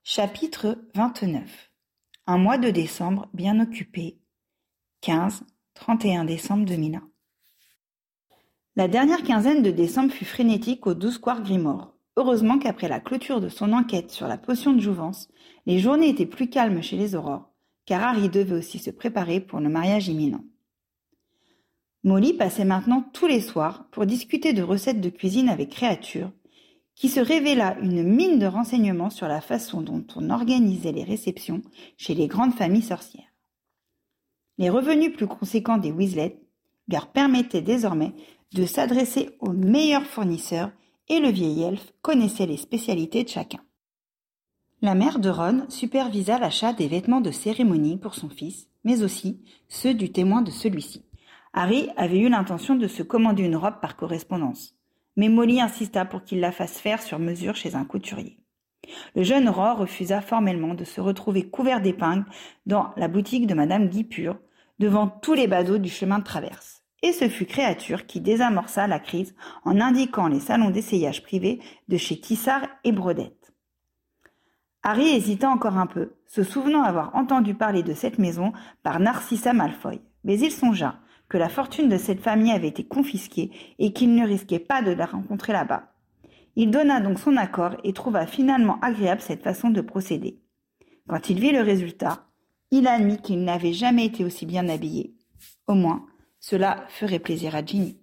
Chapitre 29. Un mois de décembre bien occupé. 15-31 décembre 2001. La dernière quinzaine de décembre fut frénétique au 12 square Grimoire. Heureusement qu'après la clôture de son enquête sur la potion de jouvence, les journées étaient plus calmes chez les Aurores, car Harry devait aussi se préparer pour le mariage imminent. Molly passait maintenant tous les soirs pour discuter de recettes de cuisine avec Créature, qui se révéla une mine de renseignements sur la façon dont on organisait les réceptions chez les grandes familles sorcières. Les revenus plus conséquents des Weasley leur permettaient désormais de s'adresser aux meilleurs fournisseurs et le vieil elfe connaissait les spécialités de chacun. La mère de Ron supervisa l'achat des vêtements de cérémonie pour son fils, mais aussi ceux du témoin de celui-ci. Harry avait eu l'intention de se commander une robe par correspondance, mais Molly insista pour qu'il la fasse faire sur mesure chez un couturier. Le jeune Aurore refusa formellement de se retrouver couvert d'épingles dans la boutique de Madame Guipure, devant tous les badauds du chemin de traverse. Et ce fut Créature qui désamorça la crise en indiquant les salons d'essayage privés de chez Tissard et Brodette. Harry hésita encore un peu, se souvenant avoir entendu parler de cette maison par Narcissa Malfoy, mais il songea que la fortune de cette famille avait été confisquée et qu'il ne risquait pas de la rencontrer là-bas. Il donna donc son accord et trouva finalement agréable cette façon de procéder. Quand il vit le résultat, il admit qu'il n'avait jamais été aussi bien habillé. Au moins, cela ferait plaisir à Ginny.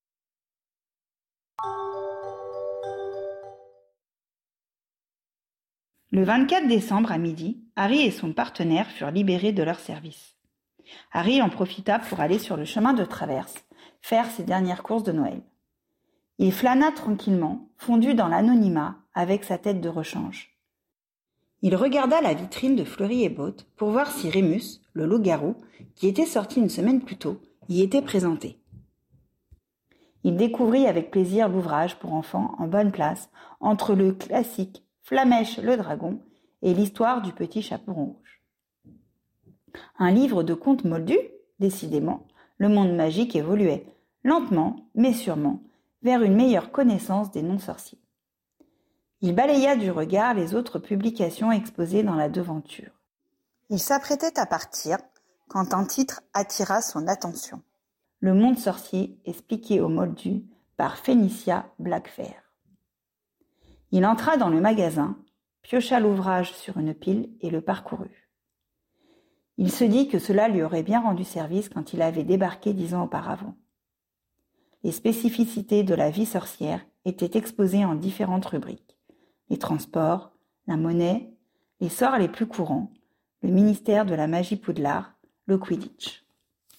Le 24 décembre à midi, Harry et son partenaire furent libérés de leur service. Harry en profita pour aller sur le chemin de traverse, faire ses dernières courses de Noël. Il flâna tranquillement, fondu dans l'anonymat, avec sa tête de rechange. Il regarda la vitrine de Fleury et Botte pour voir si Rémus, le loup-garou, qui était sorti une semaine plus tôt, y était présenté. Il découvrit avec plaisir l'ouvrage pour enfants en bonne place, entre le classique Flamèche le dragon et l'histoire du petit chaperon rouge. Un livre de contes moldus, décidément, le monde magique évoluait, lentement, mais sûrement, vers une meilleure connaissance des non-sorciers. Il balaya du regard les autres publications exposées dans la devanture. Il s'apprêtait à partir quand un titre attira son attention. Le monde sorcier expliqué aux moldus par Fénicia Blackfair. Il entra dans le magasin, piocha l'ouvrage sur une pile et le parcourut. Il se dit que cela lui aurait bien rendu service quand il avait débarqué 10 ans auparavant. Les spécificités de la vie sorcière étaient exposées en différentes rubriques. Les transports, la monnaie, les sorts les plus courants, le ministère de la magie Poudlard, le Quidditch.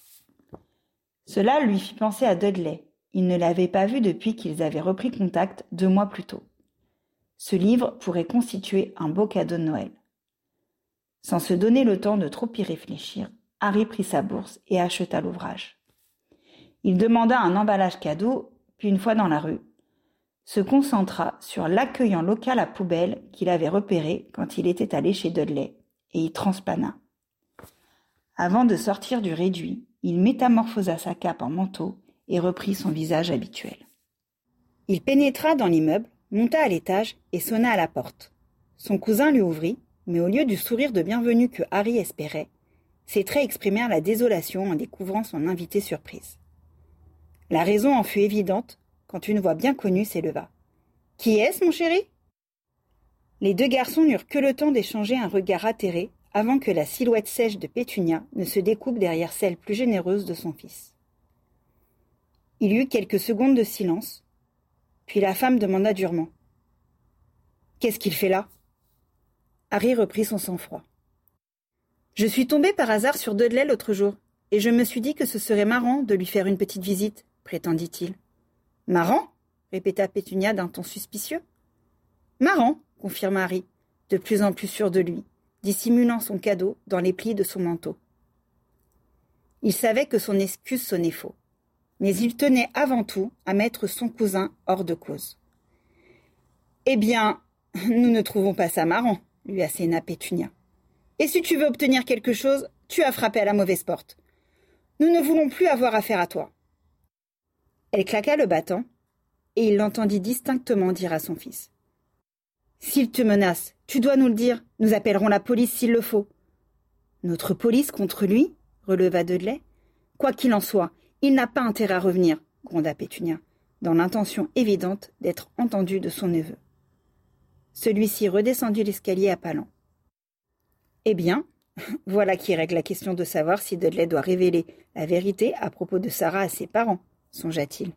Cela lui fit penser à Dudley. Il ne l'avait pas vu depuis qu'ils avaient repris contact 2 mois plus tôt. Ce livre pourrait constituer un beau cadeau de Noël. Sans se donner le temps de trop y réfléchir, Harry prit sa bourse et acheta l'ouvrage. Il demanda un emballage cadeau, puis une fois dans la rue, se concentra sur l'accueillant local à poubelle qu'il avait repéré quand il était allé chez Dudley, et y transplana. Avant de sortir du réduit, il métamorphosa sa cape en manteau et reprit son visage habituel. Il pénétra dans l'immeuble, monta à l'étage et sonna à la porte. Son cousin lui ouvrit, mais au lieu du sourire de bienvenue que Harry espérait, ses traits exprimèrent la désolation en découvrant son invité surprise. La raison en fut évidente quand une voix bien connue s'éleva. « Qui est-ce, mon chéri ?» Les 2 garçons n'eurent que le temps d'échanger un regard atterré avant que la silhouette sèche de Pétunia ne se découpe derrière celle plus généreuse de son fils. Il y eut quelques secondes de silence, puis la femme demanda durement. « Qu'est-ce qu'il fait là ?» Harry reprit son sang-froid. « Je suis tombé par hasard sur Dudley l'autre jour, et je me suis dit que ce serait marrant de lui faire une petite visite, prétendit-il. « Marrant ?» répéta Pétunia d'un ton suspicieux. « Marrant !» confirma Harry, de plus en plus sûr de lui, dissimulant son cadeau dans les plis de son manteau. Il savait que son excuse sonnait faux, mais il tenait avant tout à mettre son cousin hors de cause. « Eh bien, nous ne trouvons pas ça marrant, » lui asséna Pétunia. « Et si tu veux obtenir quelque chose, tu as frappé à la mauvaise porte. Nous ne voulons plus avoir affaire à toi. » Elle claqua le battant, et il l'entendit distinctement dire à son fils. S'il te menace, tu dois nous le dire. Nous appellerons la police s'il le faut. Notre police contre lui, releva Dudley. Quoi qu'il en soit, il n'a pas intérêt à revenir, gronda Pétunia, dans l'intention évidente d'être entendu de son neveu. Celui-ci redescendit l'escalier à pas lents. Eh bien, voilà qui règle la question de savoir si Dudley doit révéler la vérité à propos de Sarah à ses parents, songea-t-il.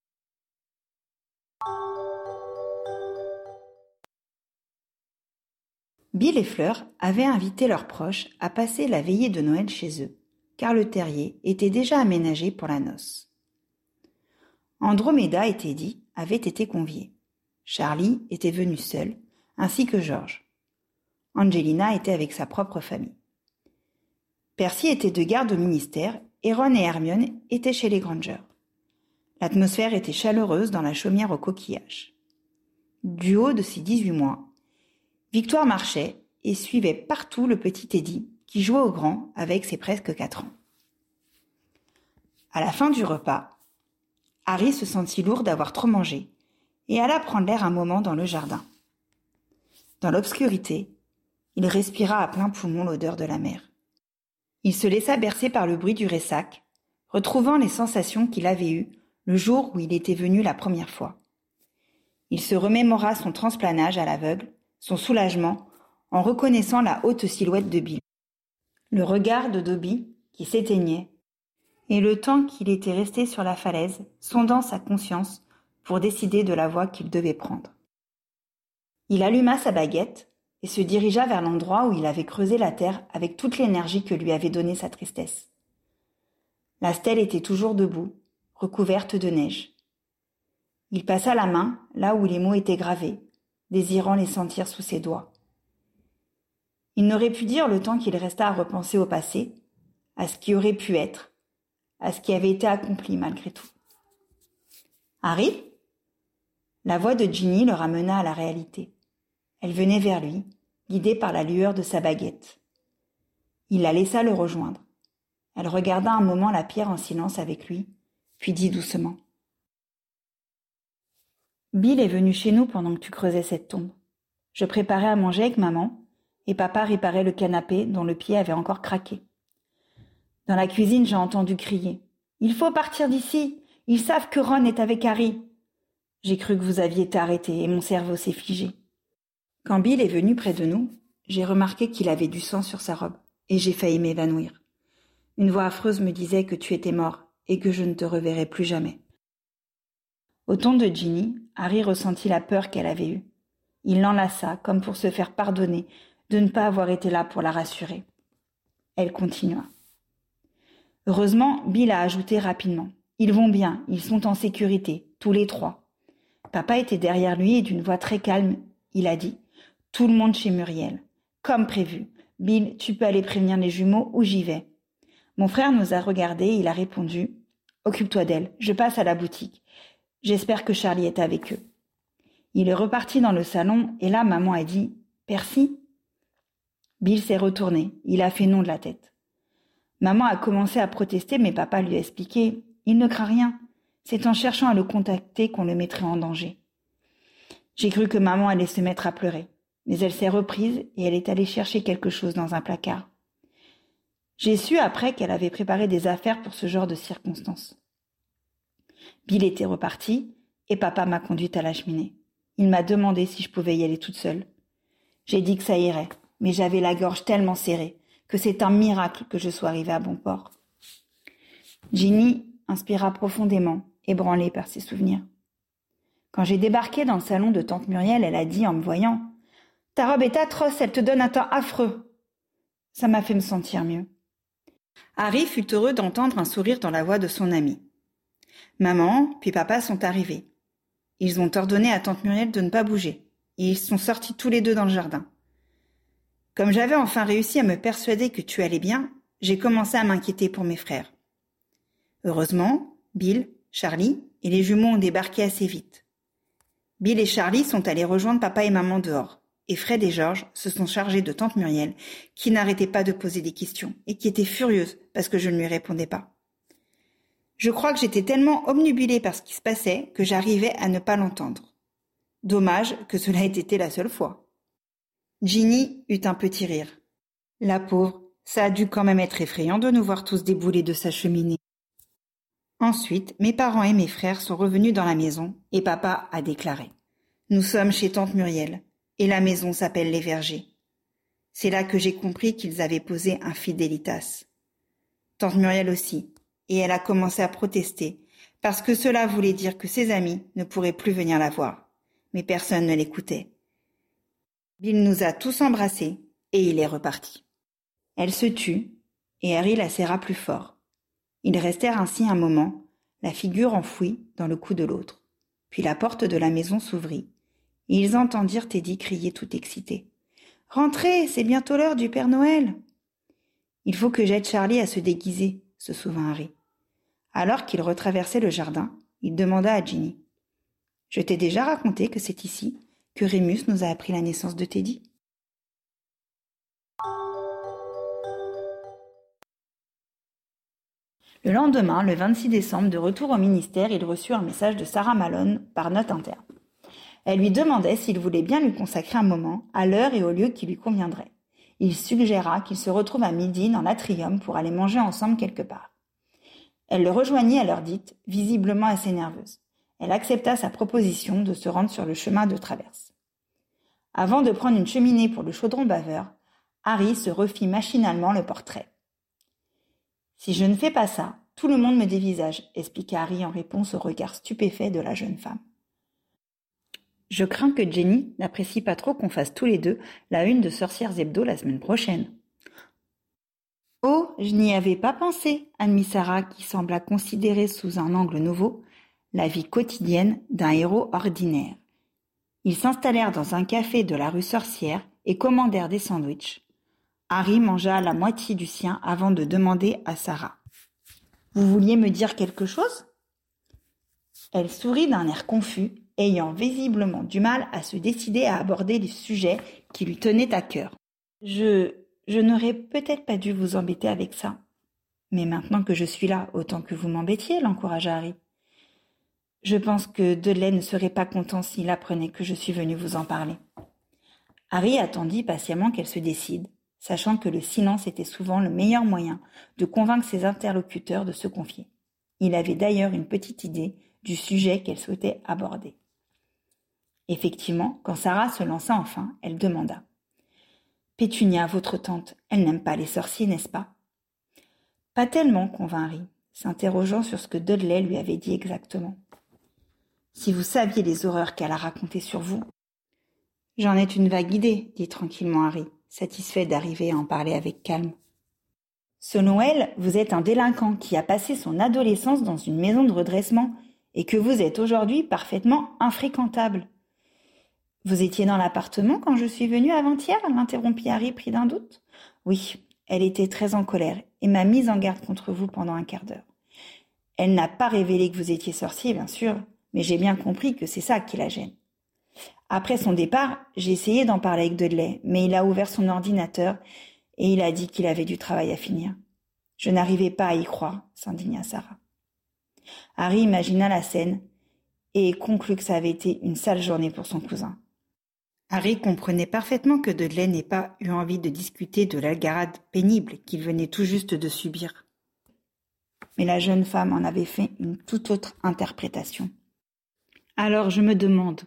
Bill et Fleur avaient invité leurs proches à passer la veillée de Noël chez eux, car le terrier était déjà aménagé pour la noce. Andromeda et Teddy avaient été conviés. Charlie était venu seul, ainsi que George. Angelina était avec sa propre famille. Percy était de garde au ministère et Ron et Hermione étaient chez les Granger. L'atmosphère était chaleureuse dans la chaumière aux coquillages. Du haut de ses 18 mois, Victoire marchait et suivait partout le petit Teddy qui jouait au grand avec ses presque 4 ans. À la fin du repas, Harry se sentit lourd d'avoir trop mangé et alla prendre l'air un moment dans le jardin. Dans l'obscurité, il respira à plein poumon l'odeur de la mer. Il se laissa bercer par le bruit du ressac, retrouvant les sensations qu'il avait eues le jour où il était venu la première fois. Il se remémora son transplanage à l'aveugle, son soulagement en reconnaissant la haute silhouette de Bill, le regard de Dobby qui s'éteignait, et le temps qu'il était resté sur la falaise, sondant sa conscience pour décider de la voie qu'il devait prendre. Il alluma sa baguette et se dirigea vers l'endroit où il avait creusé la terre avec toute l'énergie que lui avait donnée sa tristesse. La stèle était toujours debout, recouverte de neige. Il passa la main là où les mots étaient gravés, désirant les sentir sous ses doigts. Il n'aurait pu dire le temps qu'il resta à repenser au passé, à ce qui aurait pu être, à ce qui avait été accompli malgré tout. « Harry ?» La voix de Ginny le ramena à la réalité. Elle venait vers lui, guidée par la lueur de sa baguette. Il la laissa le rejoindre. Elle regarda un moment la pierre en silence avec lui, puis dit doucement. « Bill est venu chez nous pendant que tu creusais cette tombe. Je préparais à manger avec maman, et papa réparait le canapé dont le pied avait encore craqué. Dans la cuisine, j'ai entendu crier. « Il faut partir d'ici! Ils savent que Ron est avec Harry !» J'ai cru que vous aviez été arrêté et mon cerveau s'est figé. Quand Bill est venu près de nous, j'ai remarqué qu'il avait du sang sur sa robe et j'ai failli m'évanouir. Une voix affreuse me disait que tu étais mort et que je ne te reverrais plus jamais. Au ton de Ginny, Harry ressentit la peur qu'elle avait eue. Il l'enlaça comme pour se faire pardonner de ne pas avoir été là pour la rassurer. Elle continua. Heureusement, Bill a ajouté rapidement. Ils vont bien, ils sont en sécurité, tous les 3. Papa était derrière lui et d'une voix très calme, il a dit « Tout le monde chez Muriel. Comme prévu. Bill, tu peux aller prévenir les jumeaux ou j'y vais. » Mon frère nous a regardés et il a répondu « Occupe-toi d'elle, je passe à la boutique. J'espère que Charlie est avec eux. » Il est reparti dans le salon et là, maman a dit « Percy ?» Bill s'est retourné, il a fait non de la tête. Maman a commencé à protester mais papa lui a expliqué « Il ne craint rien. C'est en cherchant à le contacter qu'on le mettrait en danger. » J'ai cru que maman allait se mettre à pleurer, mais elle s'est reprise et elle est allée chercher quelque chose dans un placard. J'ai su après qu'elle avait préparé des affaires pour ce genre de circonstances. Bill était reparti et papa m'a conduite à la cheminée. Il m'a demandé si je pouvais y aller toute seule. J'ai dit que ça irait, mais j'avais la gorge tellement serrée que c'est un miracle que je sois arrivée à bon port. Ginny inspira profondément, ébranlée par ses souvenirs. Quand j'ai débarqué dans le salon de tante Muriel, elle a dit en me voyant « Ta robe est atroce, elle te donne un teint affreux. » Ça m'a fait me sentir mieux. Harry fut heureux d'entendre un sourire dans la voix de son ami. Maman puis papa sont arrivés. Ils ont ordonné à tante Muriel de ne pas bouger, et ils sont sortis tous les deux dans le jardin. Comme j'avais enfin réussi à me persuader que tu allais bien, j'ai commencé à m'inquiéter pour mes frères. Heureusement, Bill, Charlie et les jumeaux ont débarqué assez vite. Bill et Charlie sont allés rejoindre papa et maman dehors, et Fred et George se sont chargés de tante Muriel, qui n'arrêtait pas de poser des questions et qui était furieuse parce que je ne lui répondais pas. Je crois que j'étais tellement obnubilée par ce qui se passait que j'arrivais à ne pas l'entendre. Dommage que cela ait été la seule fois. Ginny eut un petit rire. La pauvre, ça a dû quand même être effrayant de nous voir tous débouler de sa cheminée. Ensuite, mes parents et mes frères sont revenus dans la maison et papa a déclaré: Nous sommes chez tante Muriel et la maison s'appelle Les Vergers. C'est là que j'ai compris qu'ils avaient posé un fidelitas. Tante Muriel aussi, et elle a commencé à protester parce que cela voulait dire que ses amis ne pourraient plus venir la voir. Mais personne ne l'écoutait. Bill nous a tous embrassés et il est reparti. Elle se tut et Harry la serra plus fort. Ils restèrent ainsi un moment, la figure enfouie dans le cou de l'autre. Puis la porte de la maison s'ouvrit et ils entendirent Teddy crier tout excité. « Rentrez, c'est bientôt l'heure du Père Noël !» « Il faut que j'aide Charlie à se déguiser, » se souvint Harry. Alors qu'il retraversait le jardin, il demanda à Ginny: « Je t'ai déjà raconté que c'est ici que Rémus nous a appris la naissance de Teddy ?» Le lendemain, le 26 décembre, de retour au ministère, il reçut un message de Sarah Malone par note interne. Elle lui demandait s'il voulait bien lui consacrer un moment, à l'heure et au lieu qui lui conviendrait. Il suggéra qu'ils se retrouvent à midi dans l'atrium pour aller manger ensemble quelque part. Elle le rejoignit à l'heure dite, visiblement assez nerveuse. Elle accepta sa proposition de se rendre sur le chemin de traverse. Avant de prendre une cheminée pour le chaudron baveur, Harry se refit machinalement le portrait. « Si je ne fais pas ça, tout le monde me dévisage, » expliqua Harry en réponse au regard stupéfait de la jeune femme. « Je crains que Jenny n'apprécie pas trop qu'on fasse tous les deux la une de Sorcières Hebdo la semaine prochaine. »« Oh, je n'y avais pas pensé, » admit Sarah qui sembla considérer sous un angle nouveau la vie quotidienne d'un héros ordinaire. Ils s'installèrent dans un café de la rue Sorcière et commandèrent des sandwichs. Harry mangea la moitié du sien avant de demander à Sarah: « Vous vouliez me dire quelque chose ?» Elle sourit d'un air confus, ayant visiblement du mal à se décider à aborder les sujets qui lui tenaient à cœur. « Je n'aurais peut-être pas dû vous embêter avec ça. Mais maintenant que je suis là, autant que vous m'embêtiez, » l'encouragea Harry. « Je pense que Dudley ne serait pas content s'il apprenait que je suis venu vous en parler. » Harry attendit patiemment qu'elle se décide, sachant que le silence était souvent le meilleur moyen de convaincre ses interlocuteurs de se confier. Il avait d'ailleurs une petite idée du sujet qu'elle souhaitait aborder. Effectivement, quand Sarah se lança enfin, elle demanda: « Pétunia, votre tante, elle n'aime pas les sorciers, n'est-ce pas ?» « Pas tellement, » convint Harry, s'interrogeant sur ce que Dudley lui avait dit exactement. « Si vous saviez les horreurs qu'elle a racontées sur vous. »« J'en ai une vague idée, » dit tranquillement Harry, satisfait d'arriver à en parler avec calme. « Selon elle, vous êtes un délinquant qui a passé son adolescence dans une maison de redressement et que vous êtes aujourd'hui parfaitement infréquentable. »« Vous étiez dans l'appartement quand je suis venue avant-hier ?» l'interrompit Harry pris d'un doute. « Oui, elle était très en colère et m'a mise en garde contre vous pendant un quart d'heure. Elle n'a pas révélé que vous étiez sorcier, bien sûr, mais j'ai bien compris que c'est ça qui la gêne. Après son départ, j'ai essayé d'en parler avec Dudley, mais il a ouvert son ordinateur et il a dit qu'il avait du travail à finir. Je n'arrivais pas à y croire, » s'indigna Sarah. Harry imagina la scène et conclut que ça avait été une sale journée pour son cousin. Harry comprenait parfaitement que Dudley n'ait pas eu envie de discuter de l'algarade pénible qu'il venait tout juste de subir. Mais la jeune femme en avait fait une toute autre interprétation. « Alors je me demande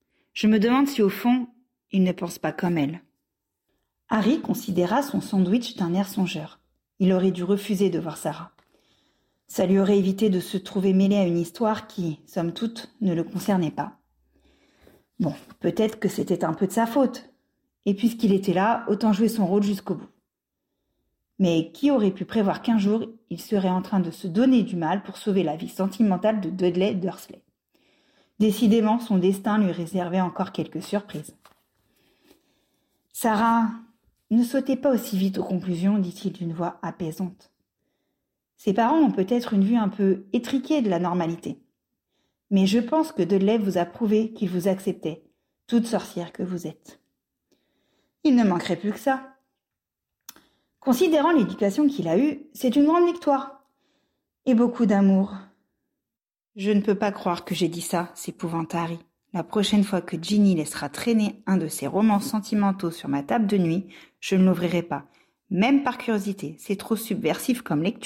si au fond, il ne pense pas comme elle. » Harry considéra son sandwich d'un air songeur. Il aurait dû refuser de voir Sarah. Ça lui aurait évité de se trouver mêlé à une histoire qui, somme toute, ne le concernait pas. Bon, peut-être que c'était un peu de sa faute. Et puisqu'il était là, autant jouer son rôle jusqu'au bout. Mais qui aurait pu prévoir qu'un jour, il serait en train de se donner du mal pour sauver la vie sentimentale de Dudley Dursley. Décidément, son destin lui réservait encore quelques surprises. « Sarah, ne sautez pas aussi vite aux conclusions, » dit-il d'une voix apaisante. « Ses parents ont peut-être une vue un peu étriquée de la normalité. Mais je pense que Dudley vous a prouvé qu'il vous acceptait, toute sorcière que vous êtes. Il ne manquerait plus que ça. Considérant l'éducation qu'il a eue, c'est une grande victoire. Et beaucoup d'amour. » « Je ne peux pas croire que j'ai dit ça, » s'épouvanta Harry. La prochaine fois que Ginny laissera traîner un de ses romans sentimentaux sur ma table de nuit, je ne l'ouvrirai pas, même par curiosité, c'est trop subversif comme lecture. »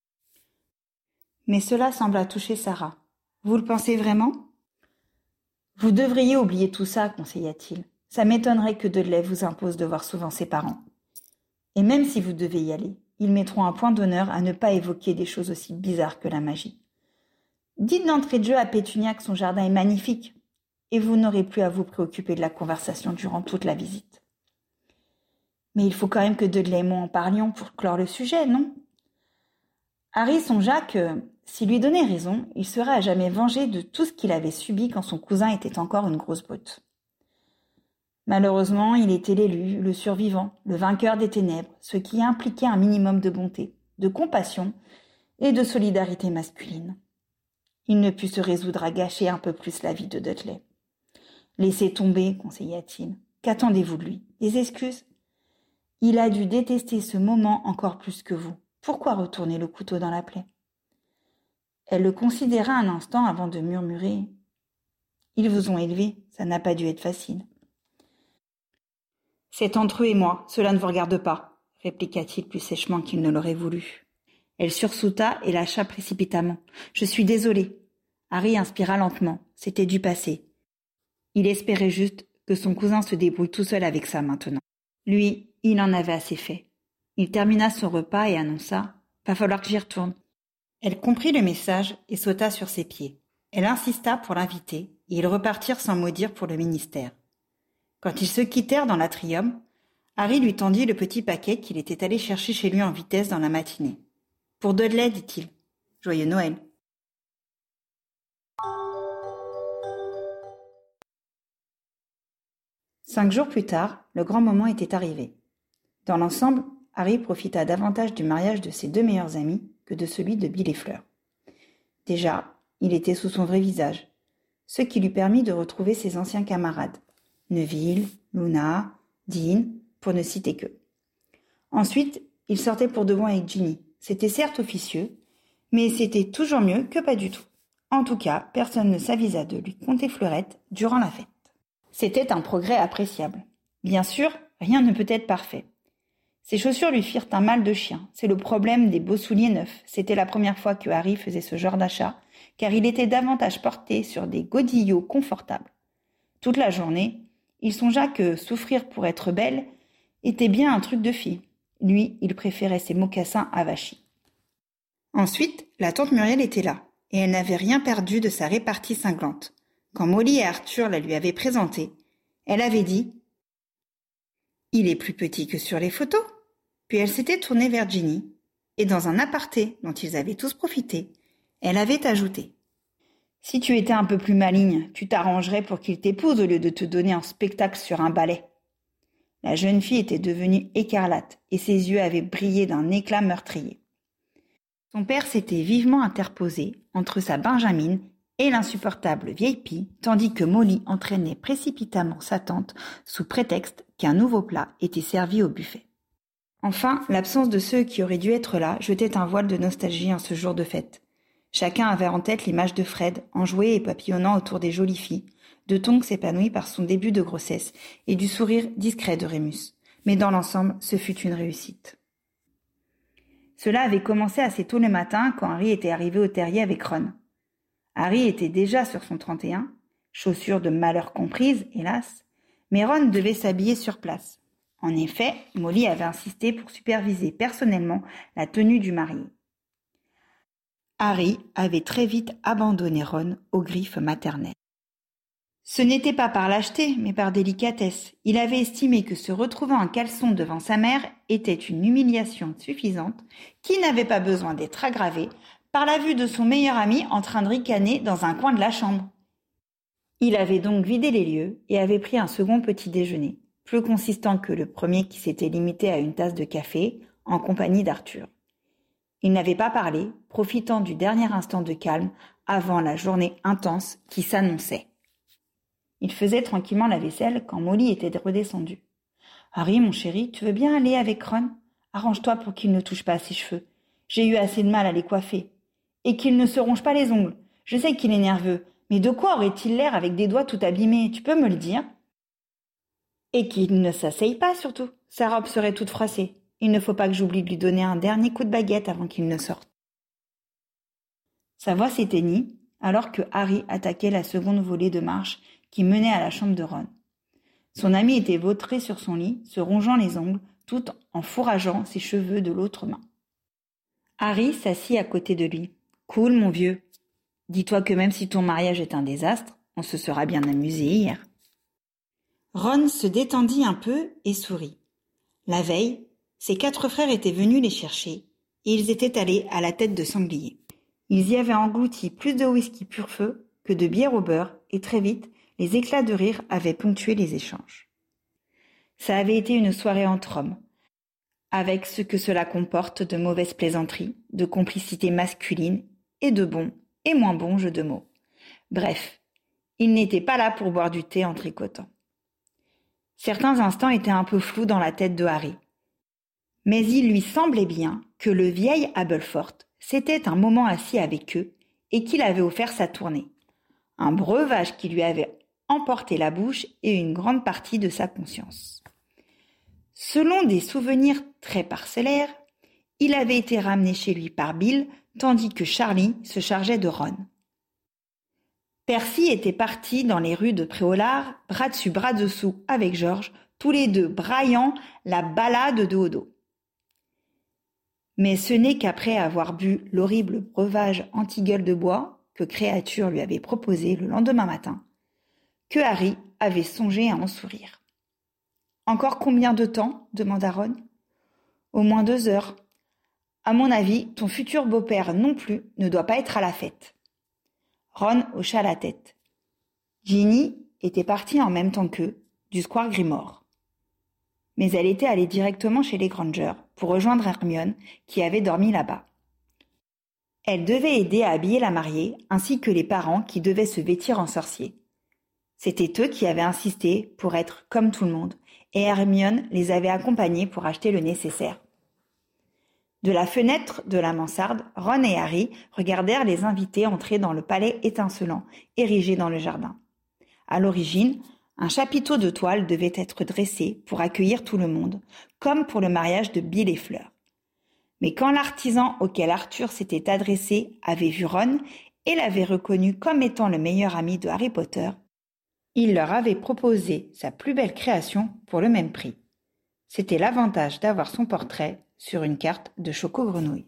Mais cela sembla toucher Sarah. « Vous le pensez vraiment ? » ?»« Vous devriez oublier tout ça, conseilla-t-il. Ça m'étonnerait que Dudley vous impose de voir souvent ses parents. Et même si vous devez y aller, ils mettront un point d'honneur à ne pas évoquer des choses aussi bizarres que la magie. Dites d'entrée de jeu à Pétunia que son jardin est magnifique, et vous n'aurez plus à vous préoccuper de la conversation durant toute la visite. Mais il faut quand même que Dudley et moi en parlions pour clore le sujet, non ? Harry songea que, s'il lui donnait raison, il serait à jamais vengé de tout ce qu'il avait subi quand son cousin était encore une grosse brute. Malheureusement, il était l'élu, le survivant, le vainqueur des ténèbres, ce qui impliquait un minimum de bonté, de compassion et de solidarité masculine. Il ne put se résoudre à gâcher un peu plus la vie de Dudley. « Laissez tomber, conseilla-t-il. Qu'attendez-vous de lui ? Des excuses ? Il a dû détester ce moment encore plus que vous. Pourquoi retourner le couteau dans la plaie ?» Elle le considéra un instant avant de murmurer « Ils vous ont élevé, ça n'a pas dû être facile. » « C'est entre eux et moi, cela ne vous regarde pas, » répliqua-t-il plus sèchement qu'il ne l'aurait voulu. Elle sursauta et lâcha précipitamment. « Je suis désolée. » Harry inspira lentement. C'était du passé. Il espérait juste que son cousin se débrouille tout seul avec ça maintenant. Lui, il en avait assez fait. Il termina son repas et annonça « Va falloir que j'y retourne. » Elle comprit le message et sauta sur ses pieds. Elle insista pour l'inviter et ils repartirent sans mot dire pour le ministère. Quand ils se quittèrent dans l'atrium, Harry lui tendit le petit paquet qu'il était allé chercher chez lui en vitesse dans la matinée. « Pour Dudley, dit-il. Joyeux Noël. » 5 jours plus tard, le grand moment était arrivé. Dans l'ensemble, Harry profita davantage du mariage de ses 2 meilleurs amis que de celui de Bill et Fleur. Déjà, il était sous son vrai visage, ce qui lui permit de retrouver ses anciens camarades, Neville, Luna, Dean, pour ne citer qu'eux. Ensuite, il sortait pour de bon avec Ginny. C'était certes officieux, mais c'était toujours mieux que pas du tout. En tout cas, personne ne s'avisa de lui conter fleurette durant la fête. C'était un progrès appréciable. Bien sûr, rien ne peut être parfait. Ses chaussures lui firent un mal de chien. C'est le problème des beaux souliers neufs. C'était la première fois que Harry faisait ce genre d'achat, car il était davantage porté sur des godillots confortables. Toute la journée, il songea que souffrir pour être belle était bien un truc de fille. Lui, il préférait ses mocassins avachis. Ensuite, la tante Muriel était là, et elle n'avait rien perdu de sa répartie cinglante. Quand Molly et Arthur la lui avaient présentée, elle avait dit « Il est plus petit que sur les photos ». Puis elle s'était tournée vers Ginny, et dans un aparté dont ils avaient tous profité, elle avait ajouté « Si tu étais un peu plus maligne, tu t'arrangerais pour qu'il t'épouse au lieu de te donner un spectacle sur un balai. » La jeune fille était devenue écarlate, et ses yeux avaient brillé d'un éclat meurtrier. Son père s'était vivement interposé entre sa Benjamine et l'insupportable vieille pie, tandis que Molly entraînait précipitamment sa tante sous prétexte qu'un nouveau plat était servi au buffet. Enfin, l'absence de ceux qui auraient dû être là jetait un voile de nostalgie en ce jour de fête. Chacun avait en tête l'image de Fred, enjoué et papillonnant autour des jolies filles, de Tonks épanoui par son début de grossesse et du sourire discret de Rémus. Mais dans l'ensemble, ce fut une réussite. Cela avait commencé assez tôt le matin quand Harry était arrivé au terrier avec Ron. Harry était déjà sur son 31, chaussures de malheur comprises, hélas, mais Ron devait s'habiller sur place. En effet, Molly avait insisté pour superviser personnellement la tenue du marié. Harry avait très vite abandonné Ron aux griffes maternelles. Ce n'était pas par lâcheté, mais par délicatesse. Il avait estimé que se retrouver en caleçon devant sa mère était une humiliation suffisante qui n'avait pas besoin d'être aggravée par la vue de son meilleur ami en train de ricaner dans un coin de la chambre. Il avait donc vidé les lieux et avait pris un second petit déjeuner, plus consistant que le premier qui s'était limité à une tasse de café en compagnie d'Arthur. Il n'avait pas parlé, profitant du dernier instant de calme avant la journée intense qui s'annonçait. Il faisait tranquillement la vaisselle quand Molly était redescendue. « Harry, mon chéri, tu veux bien aller avec Ron ? Arrange-toi pour qu'il ne touche pas à ses cheveux. J'ai eu assez de mal à les coiffer. Et qu'il ne se ronge pas les ongles. Je sais qu'il est nerveux, Mais de quoi aurait-il l'air avec des doigts tout abîmés, tu peux me le dire? Et qu'il ne s'asseye pas surtout, sa robe serait toute froissée. Il ne faut pas que j'oublie de lui donner un dernier coup de baguette avant qu'il ne sorte. Sa voix s'éteignit alors que Harry attaquait la seconde volée de marche qui menait à la chambre de Ron. Son ami était vautré sur son lit, se rongeant les ongles, tout en fourrageant ses cheveux de l'autre main. Harry s'assit à côté de lui. « Cool, mon vieux. Dis-toi que même si ton mariage est un désastre, on se sera bien amusé hier. » Ron se détendit un peu et sourit. La veille, ses 4 frères étaient venus les chercher et ils étaient allés à la tête de sanglier. Ils y avaient englouti plus de whisky pur feu que de bière au beurre et très vite, les éclats de rire avaient ponctué les échanges. Ça avait été une soirée entre hommes, avec ce que cela comporte de mauvaises plaisanteries, de complicité masculine et de bons et moins bons jeux de mots. Bref, ils n'étaient pas là pour boire du thé en tricotant. Certains instants étaient un peu flous dans la tête de Harry. Mais il lui semblait bien que le vieil Ablefort s'était un moment assis avec eux et qu'il avait offert sa tournée. Un breuvage qui lui avait emporté la bouche et une grande partie de sa conscience. Selon des souvenirs très parcellaires, il avait été ramené chez lui par Bill tandis que Charlie se chargeait de Ron. Percy était parti dans les rues de Préolard, bras dessus bras dessous avec Georges, tous les deux braillant la ballade de Odo. Mais ce n'est qu'après avoir bu l'horrible breuvage anti-gueule de bois que Créature lui avait proposé le lendemain matin, que Harry avait songé à en sourire. « Encore combien de temps ?» demanda Ron. « Au moins 2 heures. À mon avis, ton futur beau-père non plus ne doit pas être à la fête. » Ron hocha la tête. Ginny était partie en même temps qu'eux, du square Grimmauld. Mais elle était allée directement chez les Granger pour rejoindre Hermione qui avait dormi là-bas. Elle devait aider à habiller la mariée ainsi que les parents qui devaient se vêtir en sorciers. C'étaient eux qui avaient insisté pour être comme tout le monde et Hermione les avait accompagnés pour acheter le nécessaire. De la fenêtre de la mansarde, Ron et Harry regardèrent les invités entrer dans le palais étincelant, érigé dans le jardin. À l'origine, un chapiteau de toile devait être dressé pour accueillir tout le monde, comme pour le mariage de Bill et Fleur. Mais quand l'artisan auquel Arthur s'était adressé avait vu Ron et l'avait reconnu comme étant le meilleur ami de Harry Potter, il leur avait proposé sa plus belle création pour le même prix. C'était l'avantage d'avoir son portrait sur une carte de Choco-Grenouille.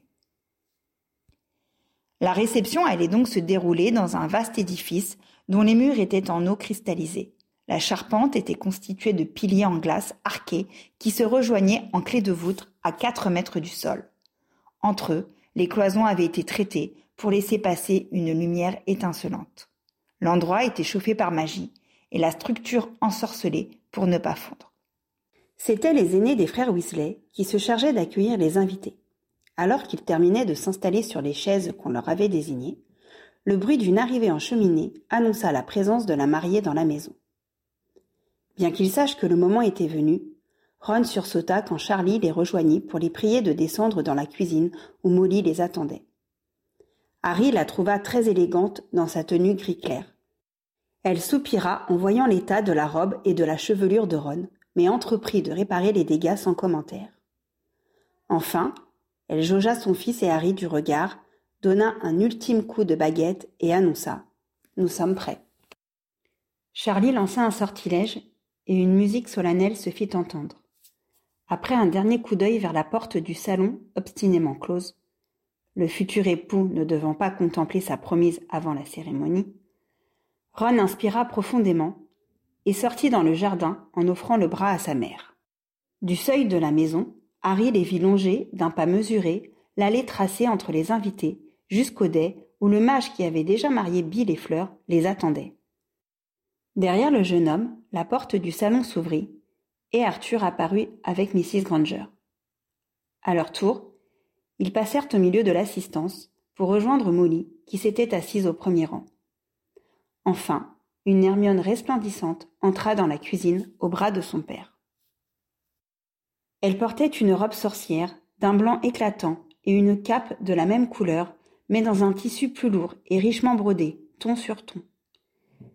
La réception allait donc se dérouler dans un vaste édifice dont les murs étaient en eau cristallisée. La charpente était constituée de piliers en glace arqués qui se rejoignaient en clé de voûte à 4 mètres du sol. Entre eux, les cloisons avaient été traitées pour laisser passer une lumière étincelante. L'endroit était chauffé par magie et la structure ensorcelée pour ne pas fondre. C'étaient les aînés des frères Weasley qui se chargeaient d'accueillir les invités. Alors qu'ils terminaient de s'installer sur les chaises qu'on leur avait désignées, le bruit d'une arrivée en cheminée annonça la présence de la mariée dans la maison. Bien qu'il sache que le moment était venu, Ron sursauta quand Charlie les rejoignit pour les prier de descendre dans la cuisine où Molly les attendait. Harry la trouva très élégante dans sa tenue gris clair. Elle soupira en voyant l'état de la robe et de la chevelure de Ron, mais entreprit de réparer les dégâts sans commentaire. Enfin, elle jaugea son fils et Harry du regard, donna un ultime coup de baguette et annonça « Nous sommes prêts ». Charlie lança un sortilège et une musique solennelle se fit entendre. Après un dernier coup d'œil vers la porte du salon obstinément close, le futur époux ne devant pas contempler sa promise avant la cérémonie, Ron inspira profondément et sortit dans le jardin en offrant le bras à sa mère. Du seuil de la maison, Harry les vit longer d'un pas mesuré l'allée tracée entre les invités jusqu'au dais où le mage qui avait déjà marié Bill et Fleur les attendait. Derrière le jeune homme, la porte du salon s'ouvrit et Arthur apparut avec Mrs. Granger. À leur tour, ils passèrent au milieu de l'assistance pour rejoindre Molly qui s'était assise au premier rang. Enfin, une Hermione resplendissante entra dans la cuisine au bras de son père. Elle portait une robe sorcière d'un blanc éclatant et une cape de la même couleur, mais dans un tissu plus lourd et richement brodé, ton sur ton.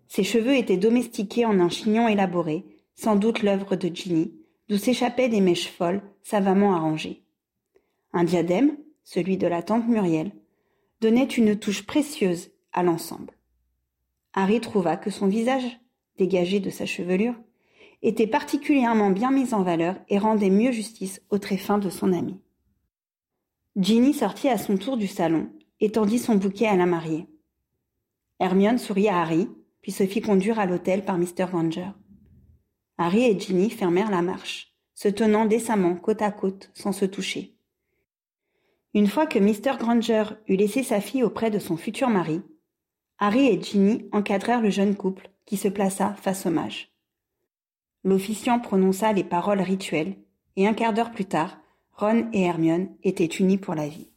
Ses cheveux étaient domestiqués en un chignon élaboré, sans doute l'œuvre de Ginny, d'où s'échappaient des mèches folles, savamment arrangées. Un diadème, celui de la tante Muriel, donnait une touche précieuse à l'ensemble. Harry trouva que son visage, dégagé de sa chevelure, était particulièrement bien mis en valeur et rendait mieux justice aux traits fins de son ami. Ginny sortit à son tour du salon et tendit son bouquet à la mariée. Hermione sourit à Harry, puis se fit conduire à l'hôtel par Mr. Granger. Harry et Ginny fermèrent la marche, se tenant décemment côte à côte sans se toucher. Une fois que Mr. Granger eut laissé sa fille auprès de son futur mari, Harry et Ginny encadrèrent le jeune couple qui se plaça face au mage. L'officiant prononça les paroles rituelles et un quart d'heure plus tard, Ron et Hermione étaient unis pour la vie.